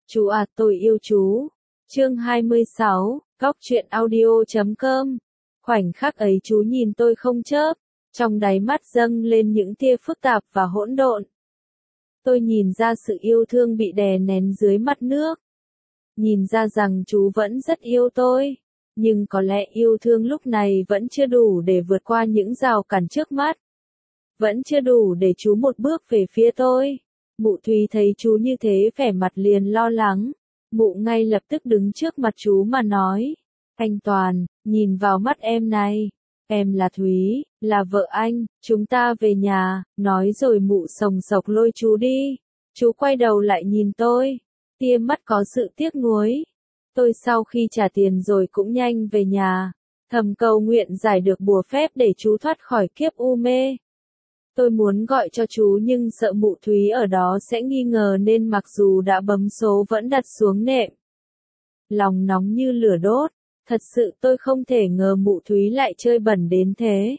Chú à, tôi yêu chú. Chương 26, Góc truyện audio.com. Khoảnh khắc ấy chú nhìn tôi không chớp, trong đáy mắt dâng lên những tia phức tạp và hỗn độn. Tôi nhìn ra sự yêu thương bị đè nén dưới mặt nước. Nhìn ra rằng chú vẫn rất yêu tôi, nhưng có lẽ yêu thương lúc này vẫn chưa đủ để vượt qua những rào cản trước mắt. Vẫn chưa đủ để chú một bước về phía tôi. Mụ Thúy thấy chú như thế vẻ mặt liền lo lắng. Mụ ngay lập tức đứng trước mặt chú mà nói. Anh Toàn, nhìn vào mắt em này. Em là Thúy, là vợ anh, chúng ta về nhà. Nói rồi mụ sồng sộc lôi chú đi. Chú quay đầu lại nhìn tôi. Tia mắt có sự tiếc nuối. Tôi sau khi trả tiền rồi cũng nhanh về nhà. Thầm cầu nguyện giải được bùa phép để chú thoát khỏi kiếp u mê. Tôi muốn gọi cho chú nhưng sợ mụ Thúy ở đó sẽ nghi ngờ nên mặc dù đã bấm số vẫn đặt xuống nệm. Lòng nóng như lửa đốt, thật sự tôi không thể ngờ mụ Thúy lại chơi bẩn đến thế.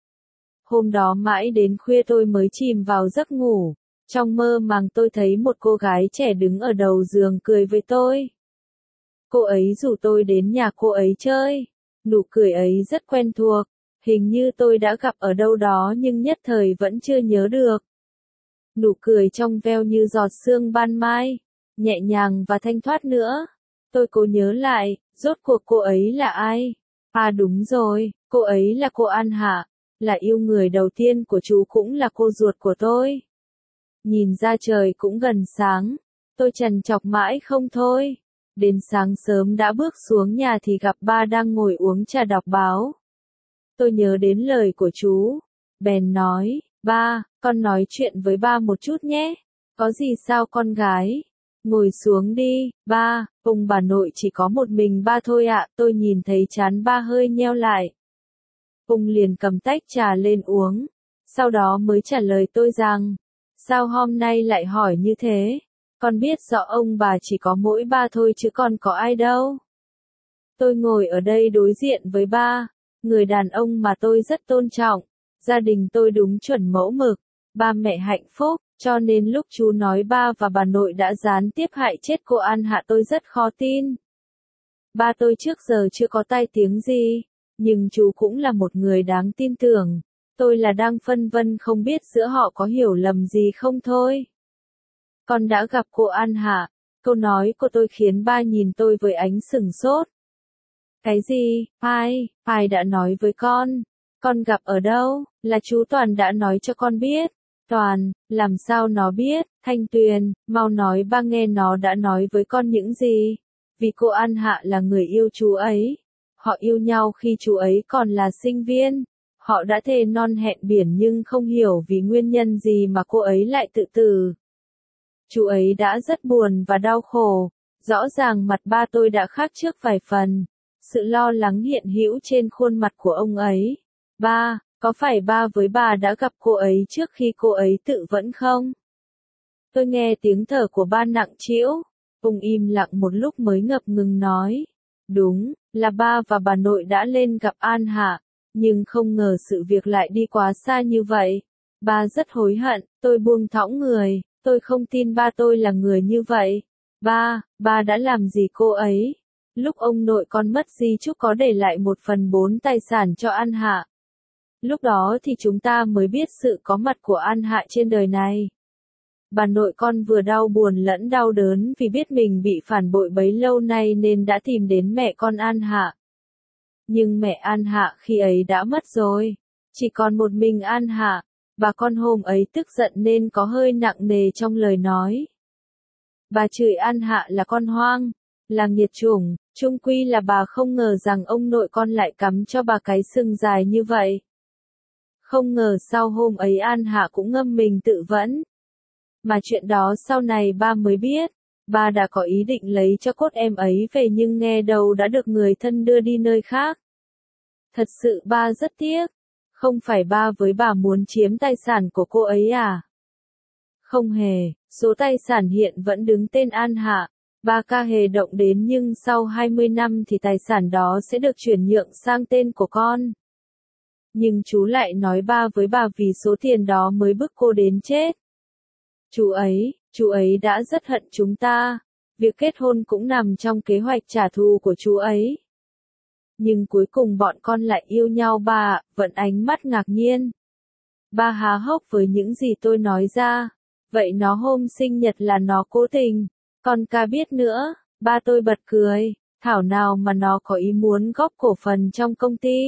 Hôm đó mãi đến khuya tôi mới chìm vào giấc ngủ, trong mơ màng tôi thấy một cô gái trẻ đứng ở đầu giường cười với tôi. Cô ấy rủ tôi đến nhà cô ấy chơi, nụ cười ấy rất quen thuộc. Hình như tôi đã gặp ở đâu đó nhưng nhất thời vẫn chưa nhớ được. Nụ cười trong veo như giọt sương ban mai, nhẹ nhàng và thanh thoát nữa. Tôi cố nhớ lại, rốt cuộc cô ấy là ai? À đúng rồi, cô ấy là cô An Hạ, là yêu người đầu tiên của chú cũng là cô ruột của tôi. Nhìn ra trời cũng gần sáng, tôi trằn trọc mãi không thôi. Đến sáng sớm đã bước xuống nhà thì gặp ba đang ngồi uống trà đọc báo. Tôi nhớ đến lời của chú, bèn nói, ba, con nói chuyện với ba một chút nhé. Có gì sao con gái? Ngồi xuống đi, ba, ông bà nội chỉ có một mình ba thôi ạ. Tôi nhìn thấy trán ba hơi nheo lại. Ông liền cầm tách trà lên uống, sau đó mới trả lời tôi rằng, sao hôm nay lại hỏi như thế? Con biết rõ ông bà chỉ có mỗi ba thôi chứ còn có ai đâu. Tôi ngồi ở đây đối diện với ba. Người đàn ông mà tôi rất tôn trọng, gia đình tôi đúng chuẩn mẫu mực, ba mẹ hạnh phúc, cho nên lúc chú nói ba và bà nội đã gián tiếp hại chết cô An Hạ tôi rất khó tin. Ba tôi trước giờ chưa có tai tiếng gì, nhưng chú cũng là một người đáng tin tưởng, tôi là đang phân vân không biết giữa họ có hiểu lầm gì không thôi. Con đã gặp cô An Hạ, câu nói của tôi khiến ba nhìn tôi với ánh sửng sốt. Cái gì? Ai đã nói với con? Con gặp ở đâu? Là chú Toàn đã nói cho con biết. Toàn, làm sao nó biết? Thanh Tuyền, mau nói ba nghe nó đã nói với con những gì? Vì cô An Hạ là người yêu chú ấy. Họ yêu nhau khi chú ấy còn là sinh viên. Họ đã thề non hẹn biển nhưng không hiểu vì nguyên nhân gì mà cô ấy lại tự tử. Chú ấy đã rất buồn và đau khổ. Rõ ràng mặt ba tôi đã khác trước vài phần. Sự lo lắng hiện hữu trên khuôn mặt của ông ấy. Ba, có phải ba với bà đã gặp cô ấy trước khi cô ấy tự vẫn không? Tôi nghe tiếng thở của ba nặng trĩu. Ông im lặng một lúc mới ngập ngừng nói. Đúng, là ba và bà nội đã lên gặp An Hạ, nhưng không ngờ sự việc lại đi quá xa như vậy. Ba rất hối hận, tôi buông thõng người, tôi không tin ba tôi là người như vậy. Ba đã làm gì cô ấy? Lúc ông nội con mất di chúc có để lại 1/4 tài sản cho An Hạ. Lúc đó thì chúng ta mới biết sự có mặt của An Hạ trên đời này. Bà nội con vừa đau buồn lẫn đau đớn vì biết mình bị phản bội bấy lâu nay nên đã tìm đến mẹ con An Hạ. Nhưng mẹ An Hạ khi ấy đã mất rồi. Chỉ còn một mình An Hạ. Bà con hôm ấy tức giận nên có hơi nặng nề trong lời nói. Bà chửi An Hạ là con hoang, là nghiệt chủng, chung quy là bà không ngờ rằng ông nội con lại cắm cho bà cái sừng dài như vậy. Không ngờ sau hôm ấy An Hạ cũng ngâm mình tự vẫn. Mà chuyện đó sau này ba mới biết, ba đã có ý định lấy cho cốt em ấy về nhưng nghe đầu đã được người thân đưa đi nơi khác. Thật sự ba rất tiếc, không phải ba với bà muốn chiếm tài sản của cô ấy à? Không hề, số tài sản hiện vẫn đứng tên An Hạ. Ba ca hề động đến nhưng sau 20 năm thì tài sản đó sẽ được chuyển nhượng sang tên của con. Nhưng chú lại nói ba với bà vì số tiền đó mới bức cô đến chết. Chú ấy đã rất hận chúng ta. Việc kết hôn cũng nằm trong kế hoạch trả thù của chú ấy. Nhưng cuối cùng bọn con lại yêu nhau ba ạ, Vận ánh mắt ngạc nhiên. Ba há hốc với những gì tôi nói ra. Vậy nó hôm sinh nhật là nó cố tình. Con ca biết nữa. Ba tôi bật cười. Thảo nào mà nó có ý muốn góp cổ phần trong công ty.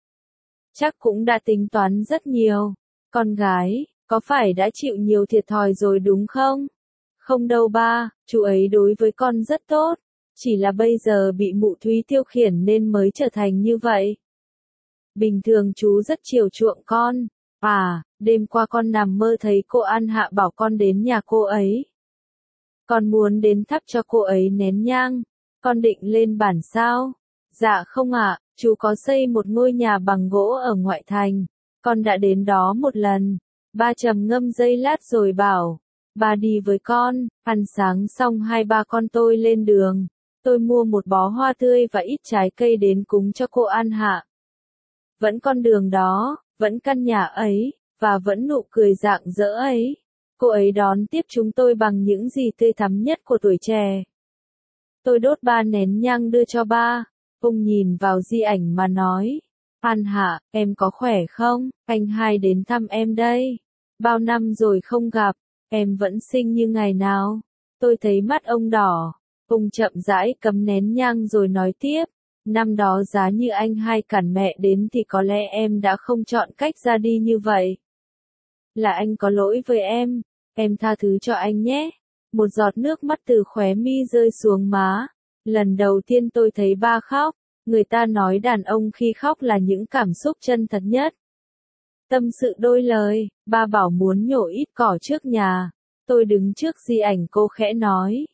Chắc cũng đã tính toán rất nhiều. Con gái, có phải đã chịu nhiều thiệt thòi rồi đúng không? Không đâu ba, chú ấy đối với con rất tốt. Chỉ là bây giờ bị mụ Thúy tiêu khiển nên mới trở thành như vậy. Bình thường chú rất chiều chuộng con. À, đêm qua con nằm mơ thấy cô An Hạ bảo con đến nhà cô ấy. Con muốn đến thắp cho cô ấy nén nhang. Con định lên bản sao? Dạ không ạ, chú có xây một ngôi nhà bằng gỗ ở ngoại thành. Con đã đến đó một lần. Ba trầm ngâm giây lát rồi bảo. Ba đi với con, ăn sáng xong hai ba con tôi lên đường. Tôi mua một bó hoa tươi và ít trái cây đến cúng cho cô An Hạ. Vẫn con đường đó, vẫn căn nhà ấy, và vẫn nụ cười rạng rỡ ấy. Cô ấy đón tiếp chúng tôi bằng những gì tươi thắm nhất của tuổi trẻ. Tôi đốt ba nén nhang đưa cho ba. Ông nhìn vào di ảnh mà nói. An Hạ, em có khỏe không? Anh hai đến thăm em đây. Bao năm rồi không gặp, em vẫn xinh như ngày nào. Tôi thấy mắt ông đỏ. Ông chậm rãi cắm nén nhang rồi nói tiếp. Năm đó giá như anh hai cản mẹ đến thì có lẽ em đã không chọn cách ra đi như vậy. Là anh có lỗi với em tha thứ cho anh nhé. Một giọt nước mắt từ khóe mi rơi xuống má. Lần đầu tiên tôi thấy ba khóc. Người ta nói đàn ông khi khóc là những cảm xúc chân thật nhất. Tâm sự đôi lời, ba bảo muốn nhổ ít cỏ trước nhà. Tôi đứng trước di ảnh cô khẽ nói.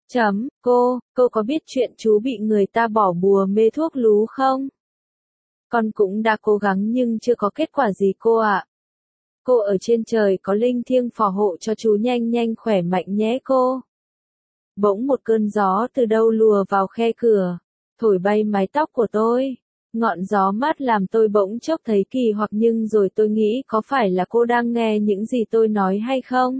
Cô có biết chuyện chú bị người ta bỏ bùa mê thuốc lú không? Con cũng đã cố gắng nhưng chưa có kết quả gì cô ạ. Cô ở trên trời có linh thiêng phò hộ cho chú nhanh nhanh khỏe mạnh nhé cô. Bỗng một cơn gió từ đâu lùa vào khe cửa, thổi bay mái tóc của tôi. Ngọn gió mát làm tôi bỗng chốc thấy kỳ hoặc nhưng rồi tôi nghĩ có phải là cô đang nghe những gì tôi nói hay không?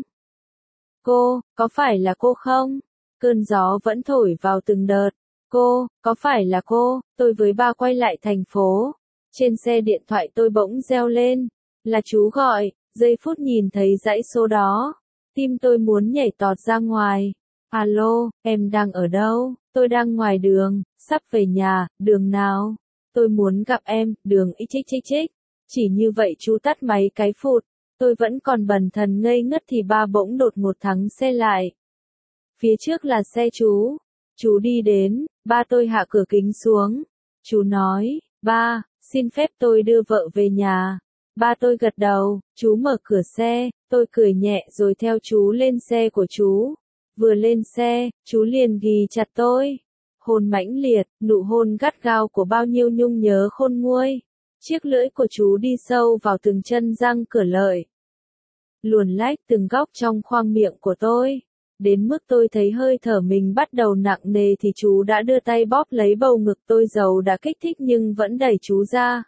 Cô, có phải là cô không? Cơn gió vẫn thổi vào từng đợt. Cô, có phải là cô? Tôi với ba quay lại thành phố. Trên xe điện thoại tôi bỗng reo lên. Là chú gọi, giây phút nhìn thấy dãy số đó. Tim tôi muốn nhảy tọt ra ngoài. Alo, em đang ở đâu? Tôi đang ngoài đường, sắp về nhà, đường nào? Tôi muốn gặp em, đường xxxx. Chỉ như vậy chú tắt máy cái phụt. Tôi vẫn còn bần thần ngây ngất thì ba bỗng đột ngột thắng xe lại. Phía trước là xe chú. Chú đi đến, ba tôi hạ cửa kính xuống. Chú nói, ba, xin phép tôi đưa vợ về nhà. Ba tôi gật đầu, chú mở cửa xe, tôi cười nhẹ rồi theo chú lên xe của chú. Vừa lên xe, chú liền ghì chặt tôi. Hôn mãnh liệt, nụ hôn gắt gao của bao nhiêu nhung nhớ khôn nguôi. Chiếc lưỡi của chú đi sâu vào từng chân răng cửa lợi. Luồn lách từng góc trong khoang miệng của tôi. Đến mức tôi thấy hơi thở mình bắt đầu nặng nề thì chú đã đưa tay bóp lấy bầu ngực tôi dầu đã kích thích nhưng vẫn đẩy chú ra.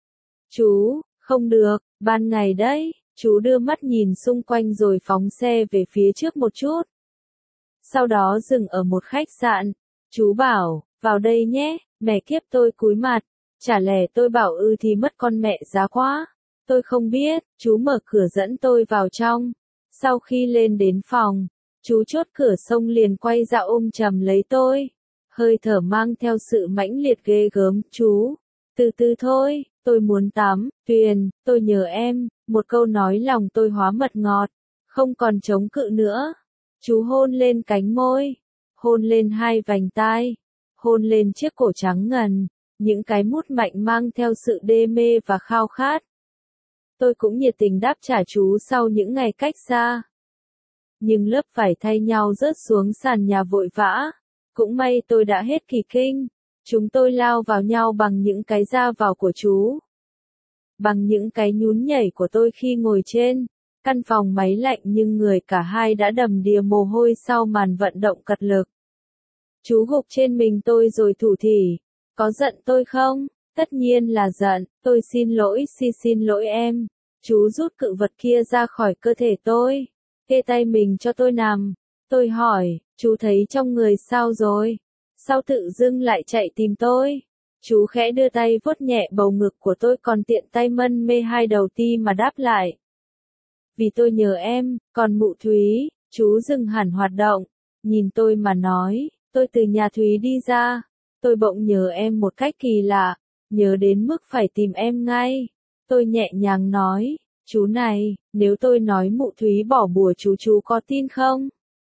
Chú, không được, ban ngày đấy, chú đưa mắt nhìn xung quanh rồi phóng xe về phía trước một chút. Sau đó dừng ở một khách sạn. Chú bảo, vào đây nhé, mẹ kiếp tôi cúi mặt. Chả lẽ tôi bảo thì mất con mẹ giá quá. Tôi không biết, chú mở cửa dẫn tôi vào trong. Sau khi lên đến phòng, chú chốt cửa xong liền quay ra ôm chầm lấy tôi. Hơi thở mang theo sự mãnh liệt ghê gớm, chú. Từ từ thôi, tôi muốn tắm, Tuyền, tôi nhớ em. Một câu nói lòng tôi hóa mật ngọt. Không còn chống cự nữa. Chú hôn lên cánh môi. Hôn lên hai vành tai. Hôn lên chiếc cổ trắng ngần. Những cái mút mạnh mang theo sự đê mê và khao khát. Tôi cũng nhiệt tình đáp trả chú sau những ngày cách xa. Nhưng lớp vải thay nhau rớt xuống sàn nhà vội vã. Cũng may tôi đã hết kỳ kinh. Chúng tôi lao vào nhau bằng những cái ra vào của chú. Bằng những cái nhún nhảy của tôi khi ngồi trên căn phòng máy lạnh nhưng người cả hai đã đầm đìa mồ hôi sau màn vận động cật lực. Chú gục trên mình tôi rồi thủ thỉ. Có giận tôi không? Tất nhiên là giận. Tôi xin lỗi em. Chú rút cự vật kia ra khỏi cơ thể tôi. Kê tay mình cho tôi nằm. Tôi hỏi, chú thấy trong người sao rồi? Sao tự dưng lại chạy tìm tôi? Chú khẽ đưa tay vuốt nhẹ bầu ngực của tôi còn tiện tay mân mê hai đầu ti mà đáp lại. Vì tôi nhớ em, còn mụ Thúy, chú dừng hẳn hoạt động, nhìn tôi mà nói, tôi từ nhà Thúy đi ra, tôi bỗng nhớ em một cách kỳ lạ, nhớ đến mức phải tìm em ngay. Tôi nhẹ nhàng nói, chú này, nếu tôi nói mụ Thúy bỏ bùa chú có tin không?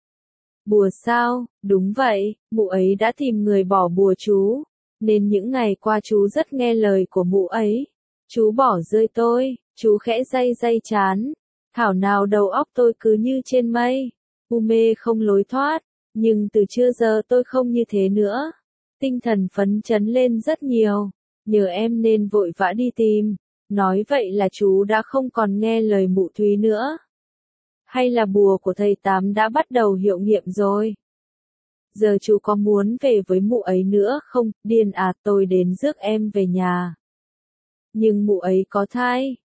Bùa sao? Đúng vậy, mụ ấy đã tìm người bỏ bùa chú, nên những ngày qua chú rất nghe lời của mụ ấy. Chú bỏ rơi tôi, chú khẽ day chán. Thảo nào đầu óc tôi cứ như trên mây, u mê không lối thoát, nhưng từ trưa giờ tôi không như thế nữa. Tinh thần phấn chấn lên rất nhiều, nhờ em nên vội vã đi tìm. Nói vậy là chú đã không còn nghe lời mụ Thúy nữa. Hay là bùa của thầy Tám đã bắt đầu hiệu nghiệm rồi? Giờ chú có muốn về với mụ ấy nữa không? Điên à, tôi đến rước em về nhà. Nhưng mụ ấy có thai.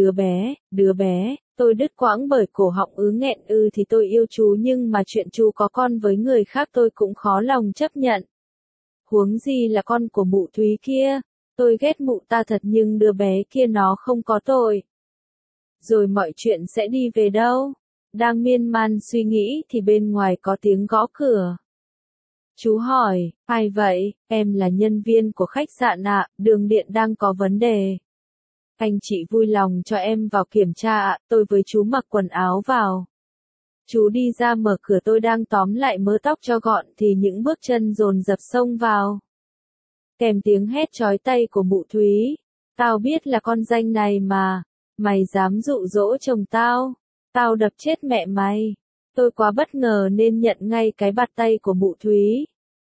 Đứa bé, tôi đứt quãng bởi cổ họng nghẹn thì tôi yêu chú nhưng mà chuyện chú có con với người khác tôi cũng khó lòng chấp nhận. Huống gì là con của mụ Thúy kia, tôi ghét mụ ta thật nhưng đứa bé kia nó không có tội. Rồi mọi chuyện sẽ đi về đâu? Đang miên man suy nghĩ thì bên ngoài có tiếng gõ cửa. Chú hỏi, ai vậy? Em là nhân viên của khách sạn ạ, đường điện đang có vấn đề. Anh chị vui lòng cho em vào kiểm tra ạ, tôi với chú mặc quần áo vào. Chú đi ra mở cửa tôi đang tóm lại mớ tóc cho gọn thì những bước chân dồn dập xông vào. Kèm tiếng hét chói tai của mụ Thúy. Tao biết là con danh này mà. Mày dám dụ dỗ chồng tao. Tao đập chết mẹ mày. Tôi quá bất ngờ nên nhận ngay cái bạt tay của mụ Thúy.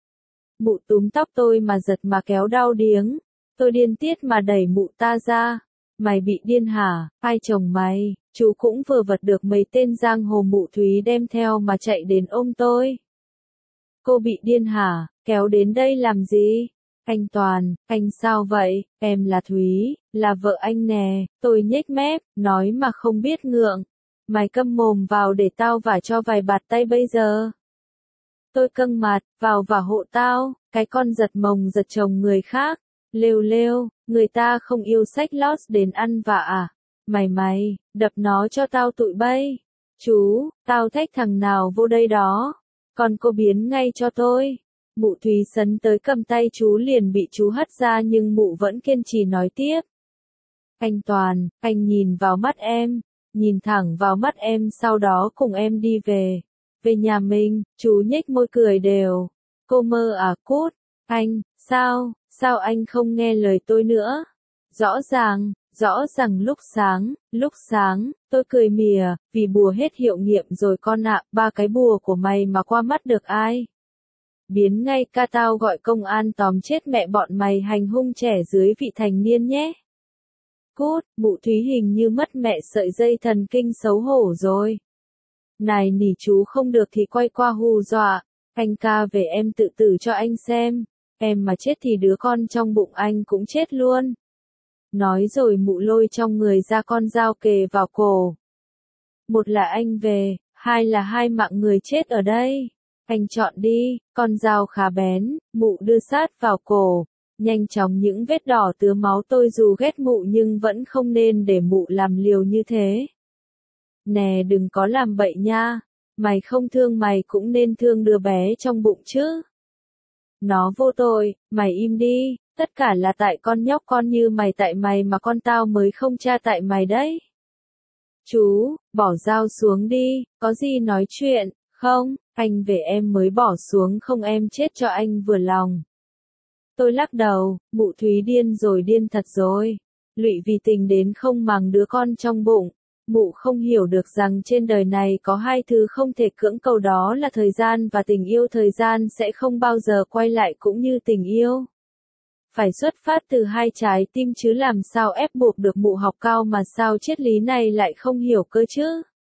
Mụ túm tóc tôi mà giật mà kéo đau điếng. Tôi điên tiết mà đẩy mụ ta ra. Mày bị điên hả? Ai chồng mày? Chú cũng vừa vật được mấy tên giang hồ mụ Thúy đem theo mà chạy đến ôm tôi. Cô bị điên hả? Kéo đến đây làm gì? Anh Toàn, anh sao vậy? Em là Thúy, là vợ anh nè. Tôi nhếch mép, nói mà không biết ngượng. Mày câm mồm vào để tao vả cho vài bạt tay bây giờ. Tôi căng mặt, vào và hộ tao, cái con giật mồng giật chồng người khác. Lêu, người ta không yêu sách lót đến ăn vạ à? Mày, đập nó cho tao tụi bay. Chú, tao thách thằng nào vô đây đó. Còn cô biến ngay cho tôi. Mụ Thúy sấn tới cầm tay chú liền bị chú hất ra nhưng mụ vẫn kiên trì nói tiếp. Anh Toàn, anh nhìn vào mắt em, nhìn thẳng vào mắt em sau đó cùng em đi về. Về nhà mình, chú nhếch môi cười đều. Cô mơ à cút, anh, sao anh không nghe lời tôi nữa? Rõ ràng lúc sáng, tôi cười mỉa, vì bùa hết hiệu nghiệm rồi con ạ, 3 cái bùa của mày mà qua mắt được ai? Biến ngay ca tao gọi công an tóm chết mẹ bọn mày hành hung trẻ dưới vị thành niên nhé. Cút, mụ Thúy hình như mất mẹ sợi dây thần kinh xấu hổ rồi. Này nỉ chú không được thì quay qua hù dọa, anh ca về em tự tử cho anh xem, em mà chết thì đứa con trong bụng anh cũng chết luôn. Nói rồi mụ lôi trong người ra con dao kề vào cổ. Một là anh về, hai là hai mạng người chết ở đây. Anh chọn đi, con dao khá bén, mụ đưa sát vào cổ. Nhanh chóng những vết đỏ tứa máu tôi dù ghét mụ nhưng vẫn không nên để mụ làm liều như thế. Nè đừng có làm bậy nha, mày không thương mày cũng nên thương đứa bé trong bụng chứ. Nó vô tội, mày im đi, tất cả là tại con nhóc con như mày tại mày mà con tao mới không tra tại mày đấy. Chú, bỏ dao xuống đi, có gì nói chuyện, không, anh về em mới bỏ xuống không em chết cho anh vừa lòng. Tôi lắc đầu, mụ Thúy điên rồi điên thật rồi. Lụy vì tình đến không màng đứa con trong bụng. Mụ không hiểu được rằng trên đời này có hai thứ không thể cưỡng cầu đó là thời gian và tình yêu. Thời gian sẽ không bao giờ quay lại cũng như tình yêu. Phải xuất phát từ hai trái tim chứ làm sao ép buộc được mụ học cao mà sao triết lý này lại không hiểu cơ chứ.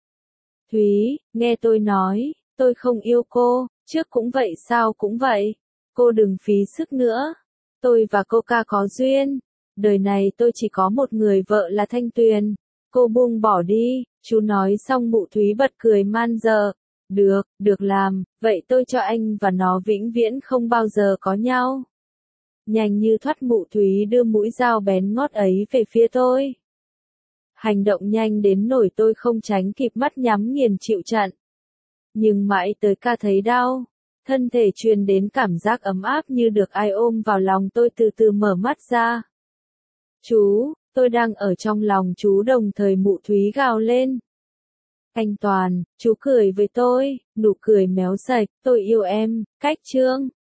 Thúy, nghe tôi nói, tôi không yêu cô, trước cũng vậy sao cũng vậy. Cô đừng phí sức nữa. Tôi và cô ca có duyên. Đời này tôi chỉ có một người vợ là Thanh Tuyền. Cô buông bỏ đi. Chú nói xong mụ Thúy bật cười man dợ. Được, được làm, vậy tôi cho anh và nó vĩnh viễn không bao giờ có nhau. Nhanh như thoát Mụ Thúy đưa mũi dao bén ngót ấy về phía tôi. Hành động nhanh đến nỗi tôi không tránh kịp, mắt nhắm nghiền chịu trận. Nhưng mãi tới ca thấy đau, thân thể truyền đến cảm giác ấm áp như được ai ôm vào lòng, tôi từ từ mở mắt ra. Chú, tôi đang ở trong lòng chú, đồng thời Mụ Thúy gào lên. Anh Toàn, chú cười với tôi, nụ cười méo sạch, tôi yêu em, cách chương.